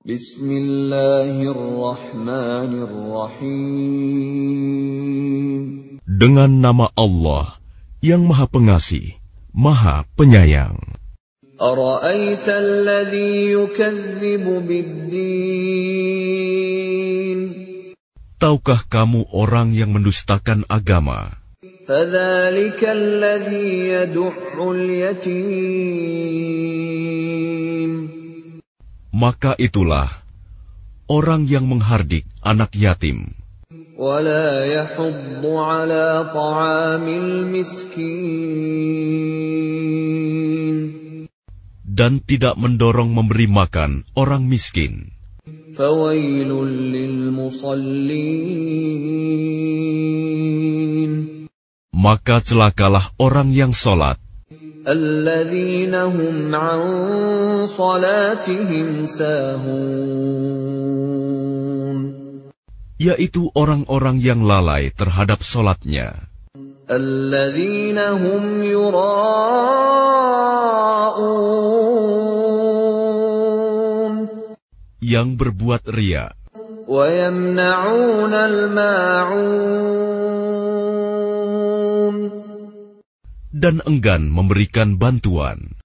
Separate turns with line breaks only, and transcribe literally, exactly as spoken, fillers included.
Bismillahirrahmanirrahim.
Dengan nama Allah yang Maha Pengasih, Maha Penyayang.
Ara'aita alladhi yukadzibu bid-din.
Tahukah kamu orang yang mendustakan agama?
Fadzalika alladhi yad'ul yatim.
Maka itulah orang yang menghardik anak yatim.
Wala yahuddu ala ta'amil miskin.
Dan tidak mendorong memberi makan orang miskin.
Fawailul lil musallin.
Maka celakalah orang yang sholat.
Alladzina hum an salatihim sahun.
Yaitu orang-orang yang lalai terhadap sholatnya.
Alladzina hum yura'un.
Yang berbuat riya.
Wa yamna'una al-ma'un.
Dan enggan memberikan bantuan.